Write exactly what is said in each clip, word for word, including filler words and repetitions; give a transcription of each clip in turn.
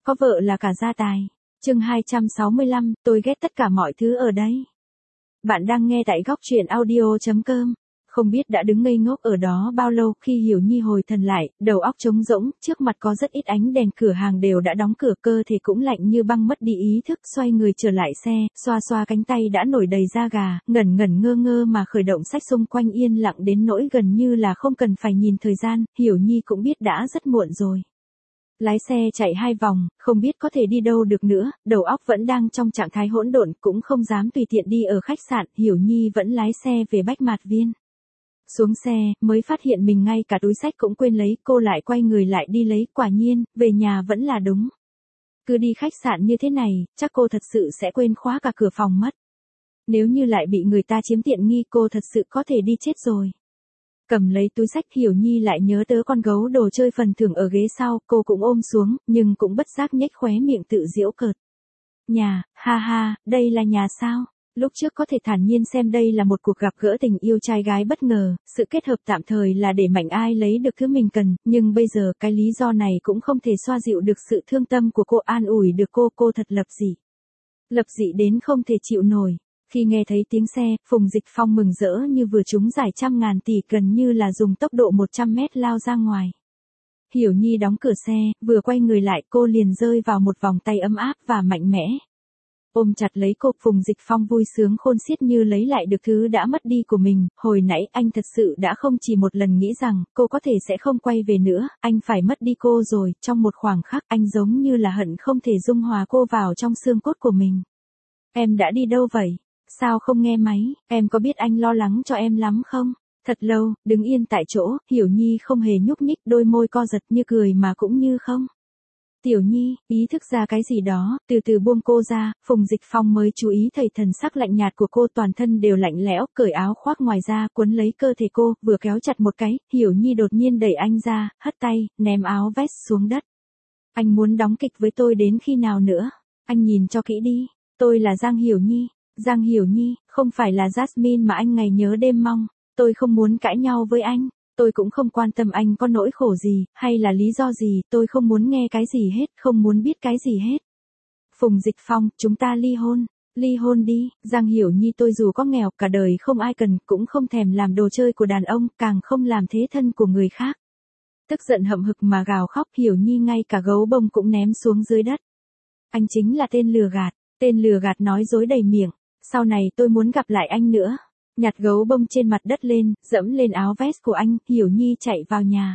có vợ là cả gia tài. Chương hai trăm sáu mươi lăm, tôi ghét tất cả mọi thứ ở đây. Bạn đang nghe tại góc truyện audio chấm com. Không biết đã đứng ngây ngốc ở đó bao lâu, khi Hiểu Nhi hồi thần lại, đầu óc trống rỗng, trước mặt có rất ít ánh đèn, cửa hàng đều đã đóng cửa, cơ thể cũng lạnh như băng, mất đi ý thức, xoay người trở lại xe, xoa xoa cánh tay đã nổi đầy da gà, ngẩn ngẩn ngơ ngơ mà khởi động sách, xung quanh yên lặng đến nỗi gần như là không cần phải nhìn thời gian, Hiểu Nhi cũng biết đã rất muộn rồi. Lái xe chạy hai vòng, không biết có thể đi đâu được nữa, đầu óc vẫn đang trong trạng thái hỗn độn, cũng không dám tùy tiện đi ở khách sạn, Hiểu Nhi vẫn lái xe về Bách Mạt Viên. Xuống xe, mới phát hiện mình ngay cả túi xách cũng quên lấy, cô lại quay người lại đi lấy, quả nhiên, về nhà vẫn là đúng. Cứ đi khách sạn như thế này, chắc cô thật sự sẽ quên khóa cả cửa phòng mất. Nếu như lại bị người ta chiếm tiện nghi, cô thật sự có thể đi chết rồi. Cầm lấy túi xách, Hiểu Nhi lại nhớ tới con gấu đồ chơi phần thưởng ở ghế sau, cô cũng ôm xuống, nhưng cũng bất giác nhếch khóe miệng tự giễu cợt. Nhà, ha ha, đây là nhà sao? Lúc trước có thể thản nhiên xem đây là một cuộc gặp gỡ tình yêu trai gái bất ngờ, sự kết hợp tạm thời là để Mạnh Ai lấy được thứ mình cần, nhưng bây giờ cái lý do này cũng không thể xoa dịu được sự thương tâm của cô, an ủi được cô, cô thật lập dị. Lập dị đến không thể chịu nổi. Khi nghe thấy tiếng xe, Phùng Dịch Phong mừng rỡ như vừa trúng giải trăm ngàn tỷ, gần như là dùng tốc độ một trăm mét lao ra ngoài. Hiểu Nhi đóng cửa xe, vừa quay người lại, cô liền rơi vào một vòng tay ấm áp và mạnh mẽ. Ôm chặt lấy cô, Phùng Dịch Phong vui sướng khôn xiết như lấy lại được thứ đã mất đi của mình, hồi nãy anh thật sự đã không chỉ một lần nghĩ rằng cô có thể sẽ không quay về nữa, anh phải mất đi cô rồi, trong một khoảng khắc anh giống như là hận không thể dung hòa cô vào trong xương cốt của mình. Em đã đi đâu vậy? Sao không nghe máy, em có biết anh lo lắng cho em lắm không? Thật lâu, đứng yên tại chỗ, Hiểu Nhi không hề nhúc nhích, đôi môi co giật như cười mà cũng như không. Tiểu Nhi, ý thức ra cái gì đó, từ từ buông cô ra, Phùng Dịch Phong mới chú ý thấy thần sắc lạnh nhạt của cô, toàn thân đều lạnh lẽo, cởi áo khoác ngoài ra, cuốn lấy cơ thể cô, vừa kéo chặt một cái, Hiểu Nhi đột nhiên đẩy anh ra, hất tay, ném áo vest xuống đất. Anh muốn đóng kịch với tôi đến khi nào nữa? Anh nhìn cho kỹ đi, tôi là Giang Hiểu Nhi. Giang Hiểu Nhi, không phải là Jasmine mà anh ngày nhớ đêm mong, tôi không muốn cãi nhau với anh, tôi cũng không quan tâm anh có nỗi khổ gì, hay là lý do gì, tôi không muốn nghe cái gì hết, không muốn biết cái gì hết. Phùng Dịch Phong, chúng ta ly hôn, ly hôn đi, Giang Hiểu Nhi, tôi dù có nghèo, cả đời không ai cần, cũng không thèm làm đồ chơi của đàn ông, càng không làm thế thân của người khác. Tức giận hậm hực mà gào khóc, Hiểu Nhi ngay cả gấu bông cũng ném xuống dưới đất. Anh chính là tên lừa gạt, tên lừa gạt nói dối đầy miệng. Sau này tôi muốn gặp lại anh nữa. Nhặt gấu bông trên mặt đất lên, dẫm lên áo vest của anh, Hiểu Nhi chạy vào nhà.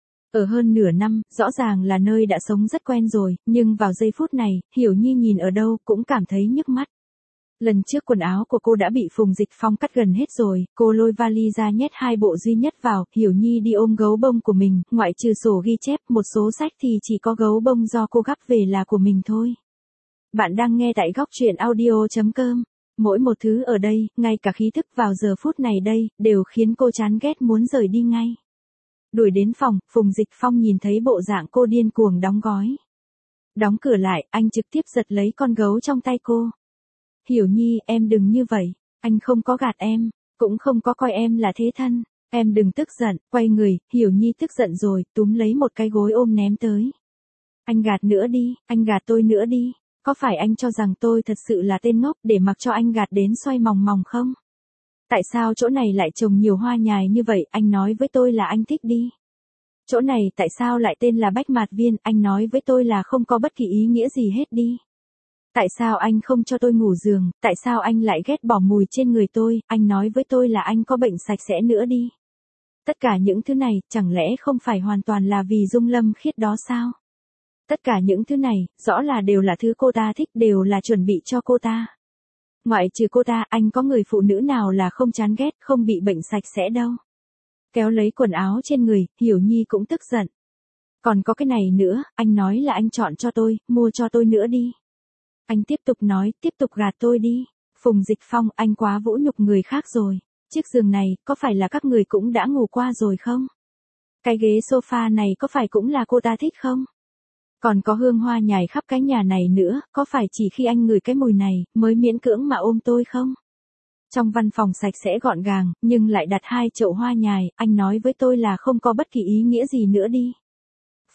Ở hơn nửa năm, rõ ràng là nơi đã sống rất quen rồi, nhưng vào giây phút này, Hiểu Nhi nhìn ở đâu cũng cảm thấy nhức mắt. Lần trước quần áo của cô đã bị Phùng Dịch Phong cắt gần hết rồi, cô lôi vali ra nhét hai bộ duy nhất vào, Hiểu Nhi đi ôm gấu bông của mình, ngoại trừ sổ ghi chép, một số sách thì chỉ có gấu bông do cô gắp về là của mình thôi. Bạn đang nghe tại góc truyện audio chấm com. Mỗi một thứ ở đây, ngay cả khí thức vào giờ phút này đây, đều khiến cô chán ghét muốn rời đi ngay. Đuổi đến phòng, Phùng Dịch Phong nhìn thấy bộ dạng cô điên cuồng đóng gói. Đóng cửa lại, anh trực tiếp giật lấy con gấu trong tay cô. Hiểu Nhi, em đừng như vậy, anh không có gạt em, cũng không có coi em là thế thân, em đừng tức giận, quay người, Hiểu Nhi tức giận rồi, túm lấy một cái gối ôm ném tới. Anh gạt nữa đi, anh gạt tôi nữa đi. Có phải anh cho rằng tôi thật sự là tên ngốc để mặc cho anh gạt đến xoay mòng mòng không? Tại sao chỗ này lại trồng nhiều hoa nhài như vậy, anh nói với tôi là anh thích đi. Chỗ này tại sao lại tên là Bách Mạt Viên, anh nói với tôi là không có bất kỳ ý nghĩa gì hết đi. Tại sao anh không cho tôi ngủ giường, tại sao anh lại ghét bỏ mùi trên người tôi, anh nói với tôi là anh có bệnh sạch sẽ nữa đi. Tất cả những thứ này, chẳng lẽ không phải hoàn toàn là vì Dung Lâm Khiết đó sao? Tất cả những thứ này, rõ là đều là thứ cô ta thích, đều là chuẩn bị cho cô ta. Ngoại trừ cô ta, anh có người phụ nữ nào là không chán ghét, không bị bệnh sạch sẽ đâu. Kéo lấy quần áo trên người, Hiểu Nhi cũng tức giận. Còn có cái này nữa, anh nói là anh chọn cho tôi, mua cho tôi nữa đi. Anh tiếp tục nói, tiếp tục gạt tôi đi. Phùng Dịch Phong, anh quá vũ nhục người khác rồi. Chiếc giường này, có phải là các người cũng đã ngủ qua rồi không? Cái ghế sofa này có phải cũng là cô ta thích không? Còn có hương hoa nhài khắp cái nhà này nữa, có phải chỉ khi anh ngửi cái mùi này, mới miễn cưỡng mà ôm tôi không? Trong văn phòng sạch sẽ gọn gàng, nhưng lại đặt hai chậu hoa nhài, anh nói với tôi là không có bất kỳ ý nghĩa gì nữa đi.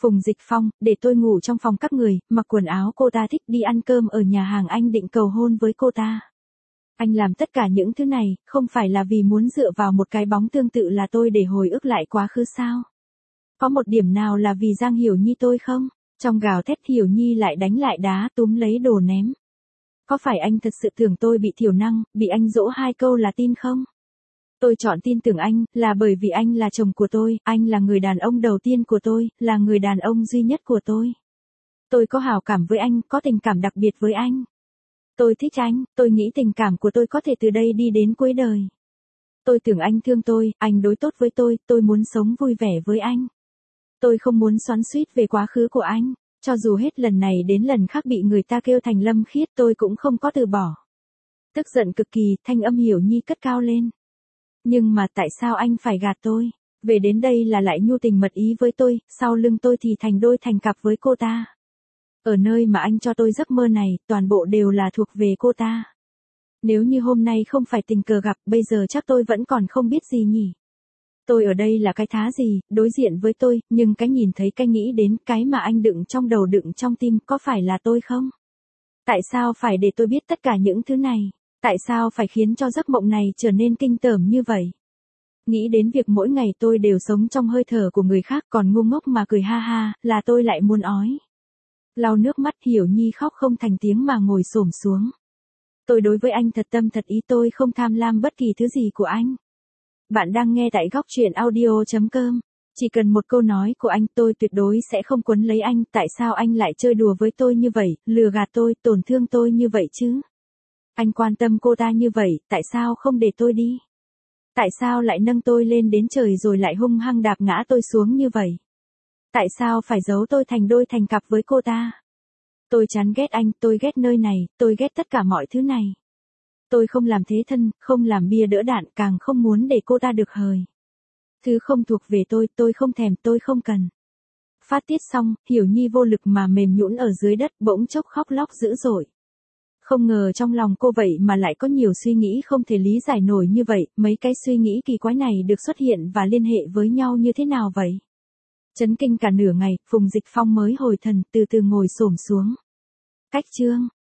Phùng Dịch Phong, để tôi ngủ trong phòng các người, mặc quần áo cô ta thích, đi ăn cơm ở nhà hàng, anh định cầu hôn với cô ta. Anh làm tất cả những thứ này, không phải là vì muốn dựa vào một cái bóng tương tự là tôi để hồi ức lại quá khứ sao? Có một điểm nào là vì Giang Hiểu Nhi tôi không? Trong gào thét Hiểu Nhi lại đánh lại đá, túm lấy đồ ném. Có phải anh thật sự tưởng tôi bị thiểu năng, bị anh dỗ hai câu là tin không? Tôi chọn tin tưởng anh, là bởi vì anh là chồng của tôi, anh là người đàn ông đầu tiên của tôi, là người đàn ông duy nhất của tôi. Tôi có hảo cảm với anh, có tình cảm đặc biệt với anh. Tôi thích anh, tôi nghĩ tình cảm của tôi có thể từ đây đi đến cuối đời. Tôi tưởng anh thương tôi, anh đối tốt với tôi, tôi muốn sống vui vẻ với anh. Tôi không muốn xoắn xuýt về quá khứ của anh, cho dù hết lần này đến lần khác bị người ta kêu thành Lâm Khiết tôi cũng không có từ bỏ. Tức giận cực kỳ, thanh âm Hiểu Nhi cất cao lên. Nhưng mà tại sao anh phải gạt tôi? Về đến đây là lại nhu tình mật ý với tôi, sau lưng tôi thì thành đôi thành cặp với cô ta. Ở nơi mà anh cho tôi giấc mơ này, toàn bộ đều là thuộc về cô ta. Nếu như hôm nay không phải tình cờ gặp, bây giờ chắc tôi vẫn còn không biết gì nhỉ. Tôi ở đây là cái thá gì, đối diện với tôi, nhưng cái nhìn thấy, cái nghĩ đến, cái mà anh đựng trong đầu đựng trong tim, có phải là tôi không? Tại sao phải để tôi biết tất cả những thứ này? Tại sao phải khiến cho giấc mộng này trở nên kinh tởm như vậy? Nghĩ đến việc mỗi ngày tôi đều sống trong hơi thở của người khác còn ngu ngốc mà cười ha ha, là tôi lại muốn ói. Lau nước mắt Hiểu Nhi khóc không thành tiếng mà ngồi xổm xuống. Tôi đối với anh thật tâm thật ý, tôi không tham lam bất kỳ thứ gì của anh. Bạn đang nghe tại góc truyện audio chấm com. Chỉ cần một câu nói của anh tôi tuyệt đối sẽ không quấn lấy anh. Tại sao anh lại chơi đùa với tôi như vậy, lừa gạt tôi, tổn thương tôi như vậy chứ? Anh quan tâm cô ta như vậy, tại sao không để tôi đi? Tại sao lại nâng tôi lên đến trời rồi lại hung hăng đạp ngã tôi xuống như vậy? Tại sao phải giấu tôi thành đôi thành cặp với cô ta? Tôi chán ghét anh, tôi ghét nơi này, tôi ghét tất cả mọi thứ này. Tôi không làm thế thân, không làm bia đỡ đạn, càng không muốn để cô ta được hời. Thứ không thuộc về tôi, tôi không thèm, tôi không cần. Phát tiết xong, Hiểu Nhi vô lực mà mềm nhũn ở dưới đất, bỗng chốc khóc lóc dữ dội. Không ngờ trong lòng cô vậy mà lại có nhiều suy nghĩ không thể lý giải nổi như vậy, mấy cái suy nghĩ kỳ quái này được xuất hiện và liên hệ với nhau như thế nào vậy? Chấn kinh cả nửa ngày, Phùng Dịch Phong mới hồi thần, từ từ ngồi xổm xuống. Cách chương